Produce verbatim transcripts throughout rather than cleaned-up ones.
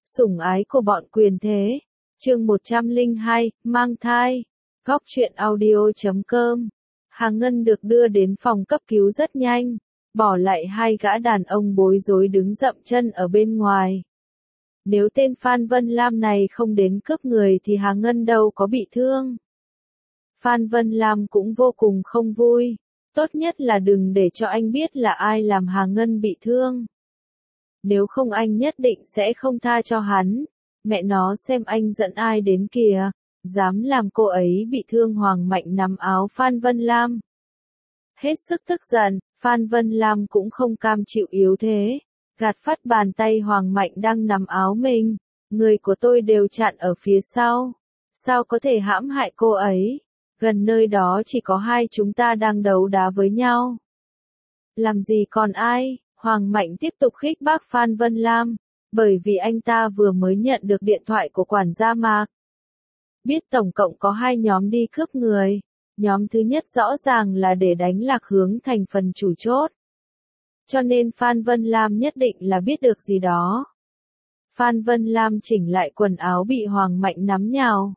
Sủng ái của bọn quyền thế. Chương một trăm lẻ hai, mang thai. Góc truyện audio chấm com. Hà Ngân được đưa đến phòng cấp cứu rất nhanh, bỏ lại hai gã đàn ông bối rối đứng dậm chân ở bên ngoài. Nếu tên Phan Vân Lam này không đến cướp người thì Hà Ngân đâu có bị thương. Phan Vân Lam cũng vô cùng không vui. Tốt nhất là đừng để cho anh biết là ai làm Hà Ngân bị thương. Nếu không anh nhất định sẽ không tha cho hắn. Mẹ nó xem anh dẫn ai đến kìa, dám làm cô ấy bị thương. Hoàng Mạnh nắm áo Phan Vân Lam. Hết sức tức giận, Phan Vân Lam cũng không cam chịu yếu thế. Gạt phát bàn tay Hoàng Mạnh đang nắm áo mình. Người của tôi đều chặn ở phía sau. Sao có thể hãm hại cô ấy? Gần nơi đó chỉ có hai chúng ta đang đấu đá với nhau. Làm gì còn ai? Hoàng Mạnh tiếp tục khích bác Phan Vân Lam, bởi vì anh ta vừa mới nhận được điện thoại của quản gia Mạc. Biết tổng cộng có hai nhóm đi cướp người. Nhóm thứ nhất rõ ràng là để đánh Lạc Hướng thành phần chủ chốt. Cho nên Phan Vân Lam nhất định là biết được gì đó. Phan Vân Lam chỉnh lại quần áo bị Hoàng Mạnh nắm nhào.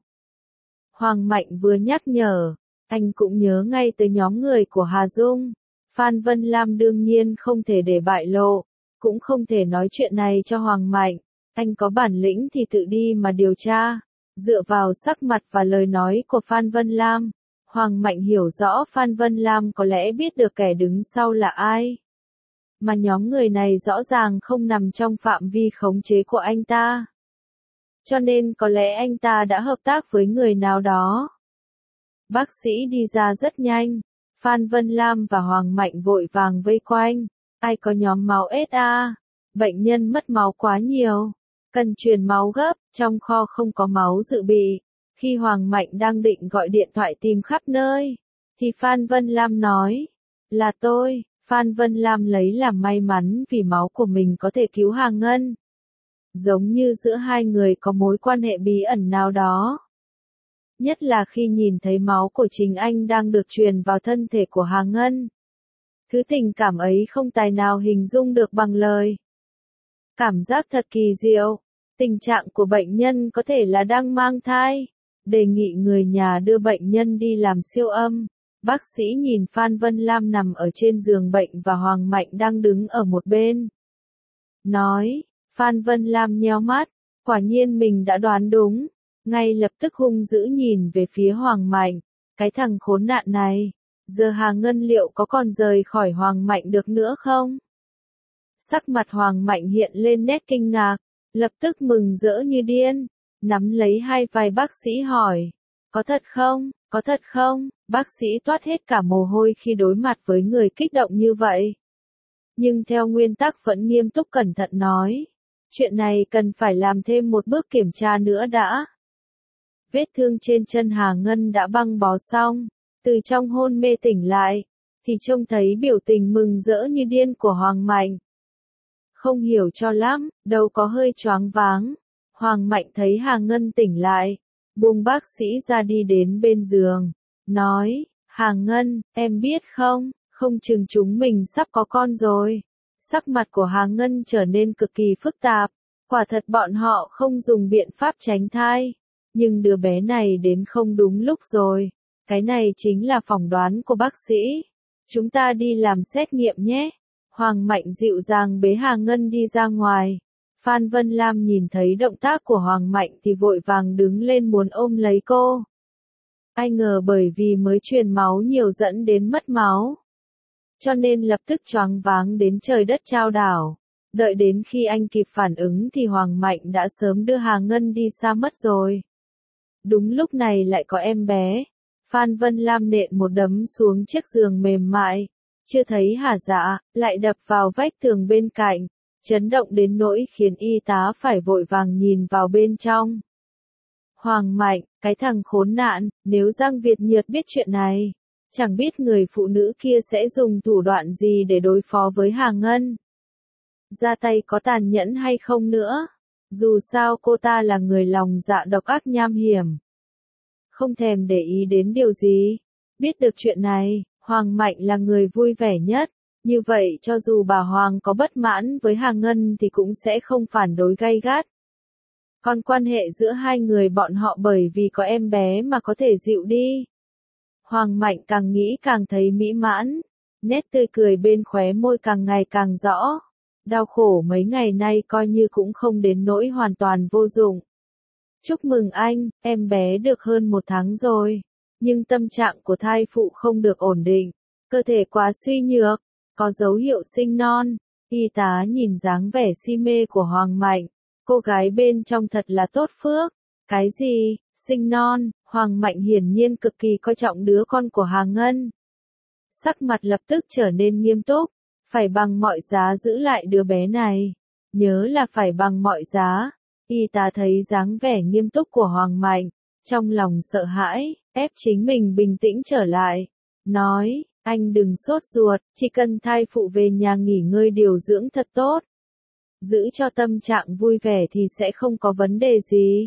Hoàng Mạnh vừa nhắc nhở, anh cũng nhớ ngay tới nhóm người của Hà Dung. Phan Vân Lam đương nhiên không thể để bại lộ, cũng không thể nói chuyện này cho Hoàng Mạnh. Anh có bản lĩnh thì tự đi mà điều tra. Dựa vào sắc mặt và lời nói của Phan Vân Lam, Hoàng Mạnh hiểu rõ Phan Vân Lam có lẽ biết được kẻ đứng sau là ai. Mà nhóm người này rõ ràng không nằm trong phạm vi khống chế của anh ta. Cho nên có lẽ anh ta đã hợp tác với người nào đó. Bác sĩ đi ra rất nhanh. Phan Vân Lam và Hoàng Mạnh vội vàng vây quanh. Ai có nhóm máu ét a? Bệnh nhân mất máu quá nhiều. Cần truyền máu gấp, trong kho không có máu dự bị. Khi Hoàng Mạnh đang định gọi điện thoại tìm khắp nơi, thì Phan Vân Lam nói, là tôi. Phan Vân Lam lấy làm may mắn vì máu của mình có thể cứu Hà Ngân. Giống như giữa hai người có mối quan hệ bí ẩn nào đó. Nhất là khi nhìn thấy máu của chính anh đang được truyền vào thân thể của Hà Ngân. Thứ tình cảm ấy không tài nào hình dung được bằng lời. Cảm giác thật kỳ diệu. Tình trạng của bệnh nhân có thể là đang mang thai. Đề nghị người nhà đưa bệnh nhân đi làm siêu âm. Bác sĩ nhìn Phan Vân Lam nằm ở trên giường bệnh và Hoàng Mạnh đang đứng ở một bên. Nói, Phan Vân Lam nheo mắt, quả nhiên mình đã đoán đúng. Ngay lập tức hung dữ nhìn về phía Hoàng Mạnh, cái thằng khốn nạn này, giờ Hà Ngân liệu có còn rời khỏi Hoàng Mạnh được nữa không? Sắc mặt Hoàng Mạnh hiện lên nét kinh ngạc, lập tức mừng rỡ như điên, nắm lấy hai vai bác sĩ hỏi, có thật không, có thật không? Bác sĩ toát hết cả mồ hôi khi đối mặt với người kích động như vậy. Nhưng theo nguyên tắc vẫn nghiêm túc cẩn thận nói, chuyện này cần phải làm thêm một bước kiểm tra nữa đã. Vết thương trên chân Hà Ngân đã băng bó xong, từ trong hôn mê tỉnh lại, thì trông thấy biểu tình mừng rỡ như điên của Hoàng Mạnh. Không hiểu cho lắm, đâu có hơi choáng váng. Hoàng Mạnh thấy Hà Ngân tỉnh lại, buông bác sĩ ra đi đến bên giường, nói, Hà Ngân, em biết không, không chừng chúng mình sắp có con rồi. Sắc mặt của Hà Ngân trở nên cực kỳ phức tạp, quả thật bọn họ không dùng biện pháp tránh thai. Nhưng đứa bé này đến không đúng lúc rồi. Cái này chính là phỏng đoán của bác sĩ. Chúng ta đi làm xét nghiệm nhé. Hoàng Mạnh dịu dàng bế Hà Ngân đi ra ngoài. Phan Vân Lam nhìn thấy động tác của Hoàng Mạnh thì vội vàng đứng lên muốn ôm lấy cô. Ai ngờ bởi vì mới truyền máu nhiều dẫn đến mất máu. Cho nên lập tức choáng váng đến trời đất chao đảo. Đợi đến khi anh kịp phản ứng thì Hoàng Mạnh đã sớm đưa Hà Ngân đi xa mất rồi. Đúng lúc này lại có em bé. Phan Vân Lam nện một đấm xuống chiếc giường mềm mại. Chưa thấy hả dạ, lại đập vào vách tường bên cạnh. Chấn động đến nỗi khiến y tá phải vội vàng nhìn vào bên trong. Hoàng Mạnh, cái thằng khốn nạn, nếu Giang Việt Nhược biết chuyện này, chẳng biết người phụ nữ kia sẽ dùng thủ đoạn gì để đối phó với Hà Ngân. Ra tay có tàn nhẫn hay không nữa. Dù sao cô ta là người lòng dạ độc ác nham hiểm. Không thèm để ý đến điều gì. Biết được chuyện này, Hoàng Mạnh là người vui vẻ nhất. Như vậy cho dù bà Hoàng có bất mãn với Hà Ngân thì cũng sẽ không phản đối gay gắt. Còn quan hệ giữa hai người bọn họ bởi vì có em bé mà có thể dịu đi. Hoàng Mạnh càng nghĩ càng thấy mỹ mãn, nét tươi cười bên khóe môi càng ngày càng rõ. Đau khổ mấy ngày nay coi như cũng không đến nỗi hoàn toàn vô dụng. Chúc mừng anh, em bé được hơn một tháng rồi. Nhưng tâm trạng của thai phụ không được ổn định, cơ thể quá suy nhược, có dấu hiệu sinh non. Y tá nhìn dáng vẻ si mê của Hoàng Mạnh, cô gái bên trong thật là tốt phước. Cái gì, sinh non? Hoàng Mạnh hiển nhiên cực kỳ coi trọng đứa con của Hà Ngân. Sắc mặt lập tức trở nên nghiêm túc, phải bằng mọi giá giữ lại đứa bé này. Nhớ là phải bằng mọi giá. Y tá thấy dáng vẻ nghiêm túc của Hoàng Mạnh, trong lòng sợ hãi, ép chính mình bình tĩnh trở lại. Nói, anh đừng sốt ruột, chỉ cần thai phụ về nhà nghỉ ngơi điều dưỡng thật tốt. Giữ cho tâm trạng vui vẻ thì sẽ không có vấn đề gì.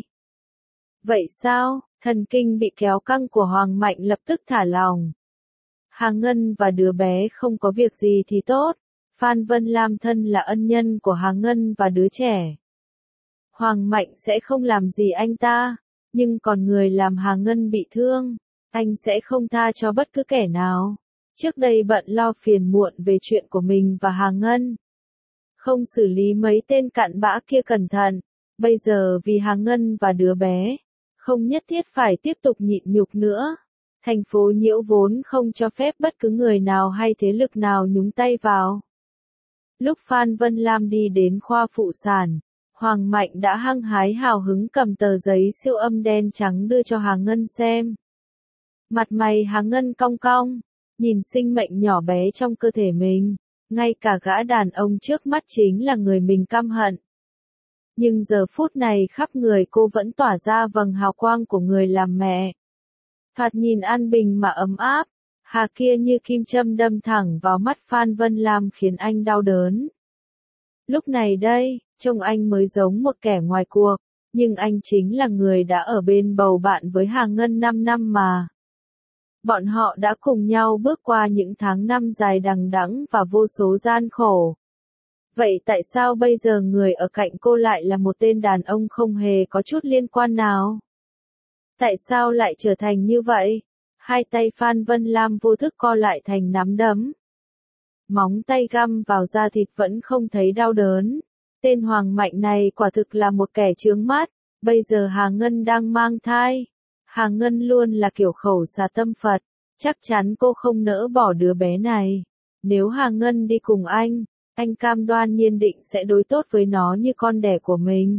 Vậy sao? Thần kinh bị kéo căng của Hoàng Mạnh lập tức thả lỏng. Hà Ngân và đứa bé không có việc gì thì tốt. Phan Vân Lam thân là ân nhân của Hà Ngân và đứa trẻ. Hoàng Mạnh sẽ không làm gì anh ta, nhưng còn người làm Hà Ngân bị thương, anh sẽ không tha cho bất cứ kẻ nào. Trước đây bận lo phiền muộn về chuyện của mình và Hà Ngân. Không xử lý mấy tên cặn bã kia cẩn thận, bây giờ vì Hà Ngân và đứa bé, không nhất thiết phải tiếp tục nhịn nhục nữa. Thành phố Nhiễu vốn không cho phép bất cứ người nào hay thế lực nào nhúng tay vào. Lúc Phan Vân Lam đi đến khoa phụ sản, Hoàng Mạnh đã hăng hái hào hứng cầm tờ giấy siêu âm đen trắng đưa cho Hà Ngân xem. Mặt mày Hà Ngân cong cong, nhìn sinh mệnh nhỏ bé trong cơ thể mình, ngay cả gã đàn ông trước mắt chính là người mình căm hận. Nhưng giờ phút này khắp người cô vẫn tỏa ra vầng hào quang của người làm mẹ. Thoạt nhìn an bình mà ấm áp, Hà kia như kim châm đâm thẳng vào mắt Phan Vân Lam khiến anh đau đớn. Lúc này đây, trông anh mới giống một kẻ ngoài cuộc, nhưng anh chính là người đã ở bên bầu bạn với Hà Ngân năm năm mà. Bọn họ đã cùng nhau bước qua những tháng năm dài đằng đẵng và vô số gian khổ. Vậy tại sao bây giờ người ở cạnh cô lại là một tên đàn ông không hề có chút liên quan nào? Tại sao lại trở thành như vậy? Hai tay Phan Vân Lam vô thức co lại thành nắm đấm. Móng tay găm vào da thịt vẫn không thấy đau đớn. Tên Hoàng Mạnh này quả thực là một kẻ chướng mắt. Bây giờ Hà Ngân đang mang thai. Hà Ngân luôn là kiểu khẩu xà tâm Phật. Chắc chắn cô không nỡ bỏ đứa bé này. Nếu Hà Ngân đi cùng anh, anh cam đoan nhiên định sẽ đối tốt với nó như con đẻ của mình.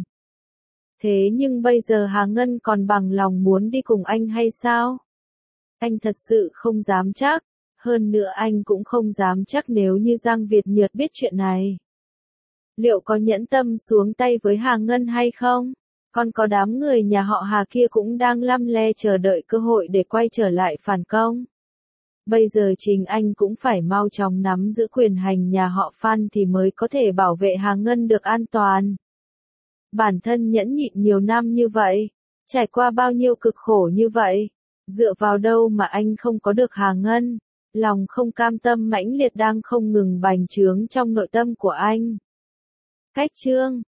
Thế nhưng bây giờ Hà Ngân còn bằng lòng muốn đi cùng anh hay sao? Anh thật sự không dám chắc. Hơn nữa anh cũng không dám chắc nếu như Giang Việt Nhược biết chuyện này. Liệu có nhẫn tâm xuống tay với Hà Ngân hay không? Còn có đám người nhà họ Hà kia cũng đang lăm le chờ đợi cơ hội để quay trở lại phản công. Bây giờ chính anh cũng phải mau chóng nắm giữ quyền hành nhà họ Phan thì mới có thể bảo vệ Hà Ngân được an toàn. Bản thân nhẫn nhịn nhiều năm như vậy, trải qua bao nhiêu cực khổ như vậy, dựa vào đâu mà anh không có được Hà Ngân? Lòng không cam tâm mãnh liệt đang không ngừng bành trướng trong nội tâm của anh. Cách chương